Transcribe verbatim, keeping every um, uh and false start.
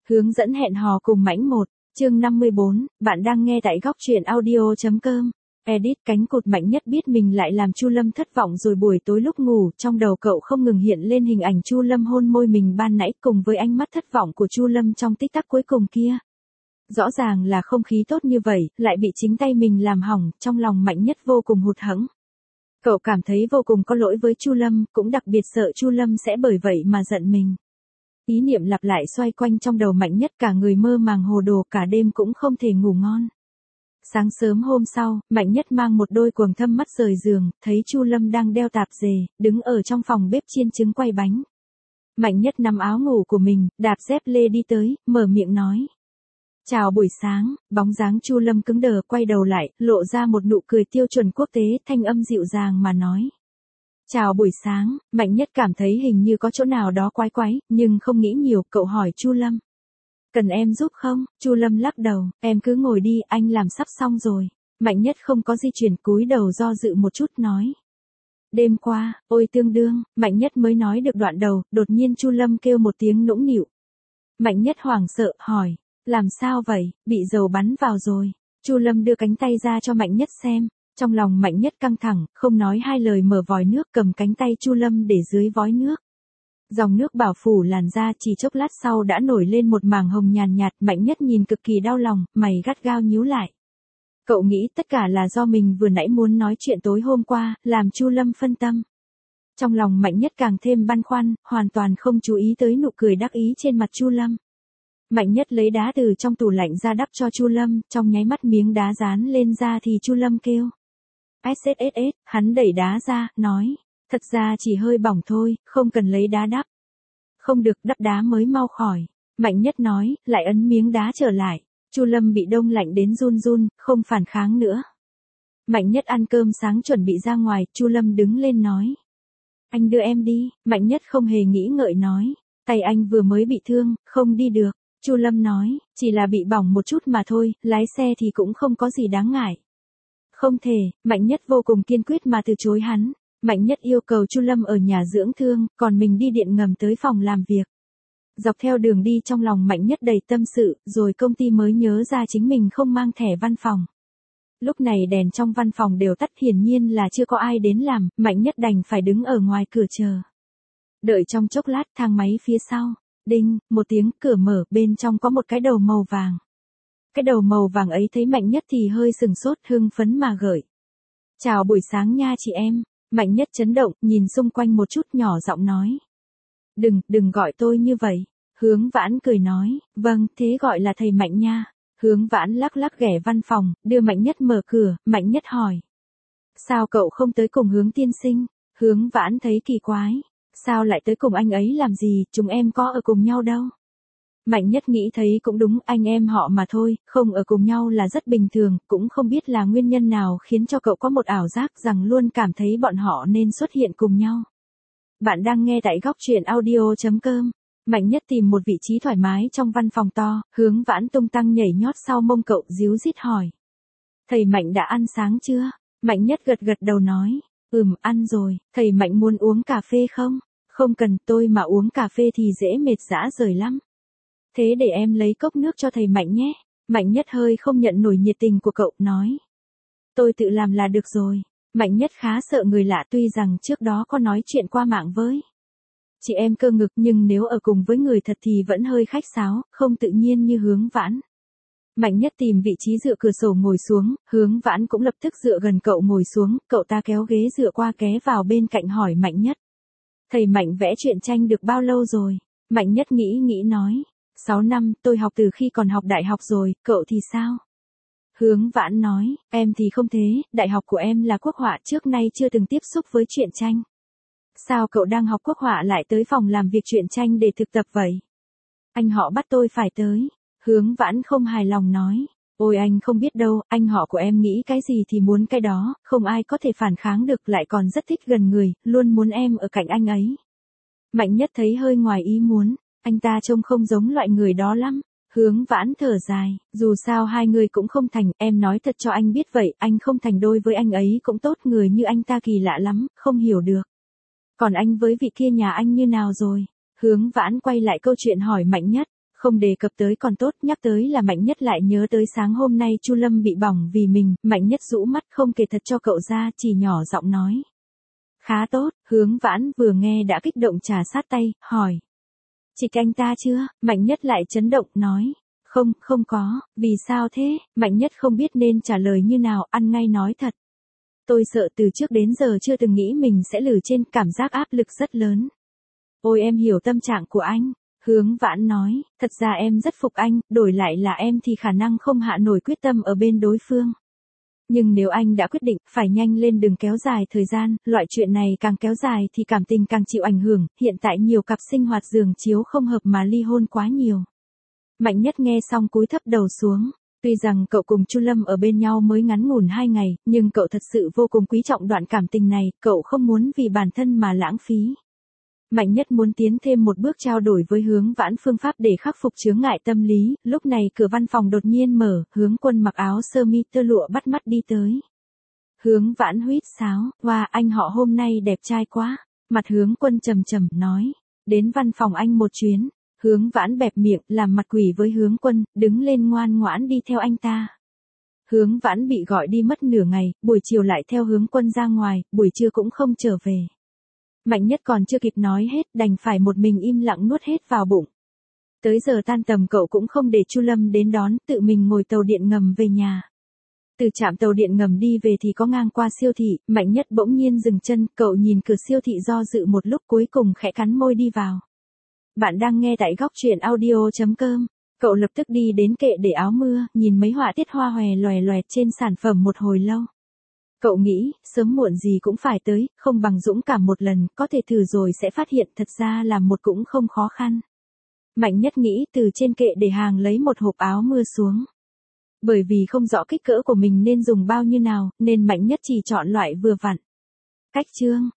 Hướng dẫn hẹn hò cùng Mãnh một, chương năm mươi bốn, bạn đang nghe tại góc truyện audio.com. Edit. Cánh cụt Mạnh Nhất biết mình lại làm Chu Lâm thất vọng rồi. Buổi tối lúc ngủ, trong đầu cậu không ngừng hiện lên hình ảnh Chu Lâm hôn môi mình ban nãy cùng với ánh mắt thất vọng của Chu Lâm trong tích tắc cuối cùng kia. Rõ ràng là không khí tốt như vậy, lại bị chính tay mình làm hỏng, trong lòng Mạnh Nhất vô cùng hụt hẫng. Cậu cảm thấy vô cùng có lỗi với Chu Lâm, cũng đặc biệt sợ Chu Lâm sẽ bởi vậy mà giận mình. Ý niệm lặp lại xoay quanh trong đầu Mạnh Nhất, cả người mơ màng hồ đồ, cả đêm cũng không thể ngủ ngon. Sáng sớm hôm sau, Mạnh Nhất mang một đôi quầng thâm mắt rời giường, thấy Chu Lâm đang đeo tạp dề, đứng ở trong phòng bếp chiên trứng quay bánh. Mạnh Nhất nắm áo ngủ của mình, đạp dép lê đi tới, mở miệng nói: "Chào buổi sáng." Bóng dáng Chu Lâm cứng đờ, quay đầu lại, lộ ra một nụ cười tiêu chuẩn quốc tế, thanh âm dịu dàng mà nói: "Chào buổi sáng." Mạnh Nhất cảm thấy hình như có chỗ nào đó quái quái, nhưng không nghĩ nhiều, cậu hỏi Chu Lâm: "Cần em giúp không?" Chu Lâm lắc đầu: "Em cứ ngồi đi, anh làm sắp xong rồi." Mạnh Nhất không có di chuyển, cúi đầu do dự một chút nói: "Đêm qua, ôi tương đương." Mạnh Nhất mới nói được đoạn đầu, đột nhiên Chu Lâm kêu một tiếng nũng nịu. Mạnh Nhất hoảng sợ, hỏi: "Làm sao vậy?" "Bị dầu bắn vào rồi." Chu Lâm đưa cánh tay ra cho Mạnh Nhất xem. Trong lòng Mạnh Nhất căng thẳng, không nói hai lời mở vòi nước, cầm cánh tay Chu Lâm để dưới vói nước. Dòng nước bảo phủ làn da, chỉ chốc lát sau đã nổi lên một mảng hồng nhàn nhạt. Mạnh Nhất nhìn cực kỳ đau lòng, mày gắt gao nhíu lại. Cậu nghĩ tất cả là do mình vừa nãy muốn nói chuyện tối hôm qua, làm Chu Lâm phân tâm. Trong lòng Mạnh Nhất càng thêm băn khoăn, hoàn toàn không chú ý tới nụ cười đắc ý trên mặt Chu Lâm. Mạnh Nhất lấy đá từ trong tủ lạnh ra đắp cho Chu Lâm, trong nháy mắt miếng đá dán lên da thì Chu Lâm kêu ét ét ét ét. Hắn đẩy đá ra, nói: "Thật ra chỉ hơi bỏng thôi, không cần lấy đá đắp." "Không được, đắp đá mới mau khỏi." Mạnh Nhất nói, lại ấn miếng đá trở lại. Chu Lâm bị đông lạnh đến run run, không phản kháng nữa. Mạnh Nhất ăn cơm sáng chuẩn bị ra ngoài, Chu Lâm đứng lên nói: "Anh đưa em đi." Mạnh Nhất không hề nghĩ ngợi nói: "Tay anh vừa mới bị thương, không đi được." Chu Lâm nói: "Chỉ là bị bỏng một chút mà thôi, lái xe thì cũng không có gì đáng ngại." "Không thể." Mạnh Nhất vô cùng kiên quyết mà từ chối hắn. Mạnh Nhất yêu cầu Chu Lâm ở nhà dưỡng thương, còn mình đi điện ngầm tới phòng làm việc. Dọc theo đường đi trong lòng Mạnh Nhất đầy tâm sự, rồi công ty mới nhớ ra chính mình không mang thẻ văn phòng. Lúc này đèn trong văn phòng đều tắt, hiển nhiên là chưa có ai đến làm, Mạnh Nhất đành phải đứng ở ngoài cửa chờ. Đợi trong chốc lát, thang máy phía sau, đinh, một tiếng, cửa mở, bên trong có một cái đầu màu vàng. Cái đầu màu vàng ấy thấy Mạnh Nhất thì hơi sừng sốt, hưng phấn mà gợi: "Chào buổi sáng nha chị em." Mạnh Nhất chấn động, nhìn xung quanh một chút, nhỏ giọng nói: Đừng, đừng gọi tôi như vậy." Hướng Vãn cười nói: "Vâng, thế gọi là thầy Mạnh nha." Hướng Vãn lắc lắc ghẻ văn phòng, đưa Mạnh Nhất mở cửa. Mạnh Nhất hỏi: "Sao cậu không tới cùng Hướng tiên sinh?" Hướng Vãn thấy kỳ quái: "Sao lại tới cùng anh ấy làm gì, chúng em có ở cùng nhau đâu." Mạnh Nhất nghĩ thấy cũng đúng, anh em họ mà thôi, không ở cùng nhau là rất bình thường, cũng không biết là nguyên nhân nào khiến cho cậu có một ảo giác rằng luôn cảm thấy bọn họ nên xuất hiện cùng nhau. Bạn đang nghe tại góc truyện audio.com. Mạnh Nhất tìm một vị trí thoải mái trong văn phòng to, Hướng Vãn tung tăng nhảy nhót sau mông cậu, díu dít hỏi: "Thầy Mạnh đã ăn sáng chưa?" Mạnh Nhất gật gật đầu nói: "Ừm, ăn rồi." "Thầy Mạnh muốn uống cà phê không?" "Không cần, tôi mà uống cà phê thì dễ mệt rã rời lắm." "Thế để em lấy cốc nước cho thầy Mạnh nhé." Mạnh Nhất hơi không nhận nổi nhiệt tình của cậu, nói: "Tôi tự làm là được rồi." Mạnh Nhất khá sợ người lạ, tuy rằng trước đó có nói chuyện qua mạng với chị em cơ ngực, nhưng nếu ở cùng với người thật thì vẫn hơi khách sáo, không tự nhiên như Hướng Vãn. Mạnh Nhất tìm vị trí dựa cửa sổ ngồi xuống, Hướng Vãn cũng lập tức dựa gần cậu ngồi xuống, cậu ta kéo ghế dựa qua ké vào bên cạnh hỏi Mạnh Nhất: "Thầy Mạnh vẽ truyện tranh được bao lâu rồi?" Mạnh Nhất nghĩ nghĩ nói: sáu năm, tôi học từ khi còn học đại học rồi, cậu thì sao?" Hướng Vãn nói: "Em thì không thế, đại học của em là quốc họa, trước nay chưa từng tiếp xúc với truyện tranh." "Sao cậu đang học quốc họa lại tới phòng làm việc truyện tranh để thực tập vậy?" "Anh họ bắt tôi phải tới." Hướng Vãn không hài lòng nói: "Ôi anh không biết đâu, anh họ của em nghĩ cái gì thì muốn cái đó, không ai có thể phản kháng được, lại còn rất thích gần người, luôn muốn em ở cạnh anh ấy." Mạnh Nhất thấy hơi ngoài ý muốn, anh ta trông không giống loại người đó lắm. Hướng Vãn thở dài: "Dù sao hai người cũng không thành, em nói thật cho anh biết vậy, anh không thành đôi với anh ấy cũng tốt, người như anh ta kỳ lạ lắm, không hiểu được." "Còn anh với vị kia nhà anh như nào rồi?" Hướng Vãn quay lại câu chuyện hỏi Mạnh Nhất. Không đề cập tới còn tốt, nhắc tới là Mạnh Nhất lại nhớ tới sáng hôm nay Chu Lâm bị bỏng vì mình, Mạnh Nhất rũ mắt không kể thật cho cậu ra, chỉ nhỏ giọng nói. Khá tốt, Hướng Vãn vừa nghe đã kích động trà sát tay, hỏi. Trịch anh ta chưa? Mạnh Nhất lại chấn động, nói. Không, không có, vì sao thế? Mạnh Nhất không biết nên trả lời như nào, ăn ngay nói thật. Tôi sợ từ trước đến giờ chưa từng nghĩ mình sẽ lử trên, cảm giác áp lực rất lớn. Ôi em hiểu tâm trạng của anh. Hướng Vãn nói, thật ra em rất phục anh, đổi lại là em thì khả năng không hạ nổi quyết tâm ở bên đối phương. Nhưng nếu anh đã quyết định, phải nhanh lên đừng kéo dài thời gian, loại chuyện này càng kéo dài thì cảm tình càng chịu ảnh hưởng, hiện tại nhiều cặp sinh hoạt giường chiếu không hợp mà ly hôn quá nhiều. Mạnh Nhất nghe xong cúi thấp đầu xuống. Tuy rằng cậu cùng Chu Lâm ở bên nhau mới ngắn ngủn hai ngày, nhưng cậu thật sự vô cùng quý trọng đoạn cảm tình này, cậu không muốn vì bản thân mà lãng phí. Mạnh Nhất muốn tiến thêm một bước trao đổi với Hướng Vãn phương pháp để khắc phục chướng ngại tâm lý, lúc này cửa văn phòng đột nhiên mở, Hướng Quân mặc áo sơ mi tơ lụa bắt mắt đi tới. Hướng Vãn huýt sáo, wow, anh họ hôm nay đẹp trai quá. Mặt Hướng Quân trầm trầm, nói, đến văn phòng anh một chuyến. Hướng Vãn bẹp miệng, làm mặt quỷ với Hướng Quân, đứng lên ngoan ngoãn đi theo anh ta. Hướng Vãn bị gọi đi mất nửa ngày, buổi chiều lại theo Hướng Quân ra ngoài, buổi trưa cũng không trở về. Mạnh Nhất còn chưa kịp nói hết, đành phải một mình im lặng nuốt hết vào bụng. Tới giờ tan tầm cậu cũng không để Chu Lâm đến đón, tự mình ngồi tàu điện ngầm về nhà. Từ trạm tàu điện ngầm đi về thì có ngang qua siêu thị, Mạnh Nhất bỗng nhiên dừng chân, cậu nhìn cửa siêu thị do dự một lúc cuối cùng khẽ cắn môi đi vào. Bạn đang nghe tại góc truyện audio chấm com. Cậu lập tức đi đến kệ để áo mưa, nhìn mấy họa tiết hoa hòe loè loẹt trên sản phẩm một hồi lâu. Cậu nghĩ, sớm muộn gì cũng phải tới, không bằng dũng cảm một lần, có thể thử rồi sẽ phát hiện thật ra làm một cũng không khó khăn. Mạnh Nhất nghĩ từ trên kệ để hàng lấy một hộp áo mưa xuống. Bởi vì không rõ kích cỡ của mình nên dùng bao nhiêu nào, nên Mạnh Nhất chỉ chọn loại vừa vặn. Cách chương,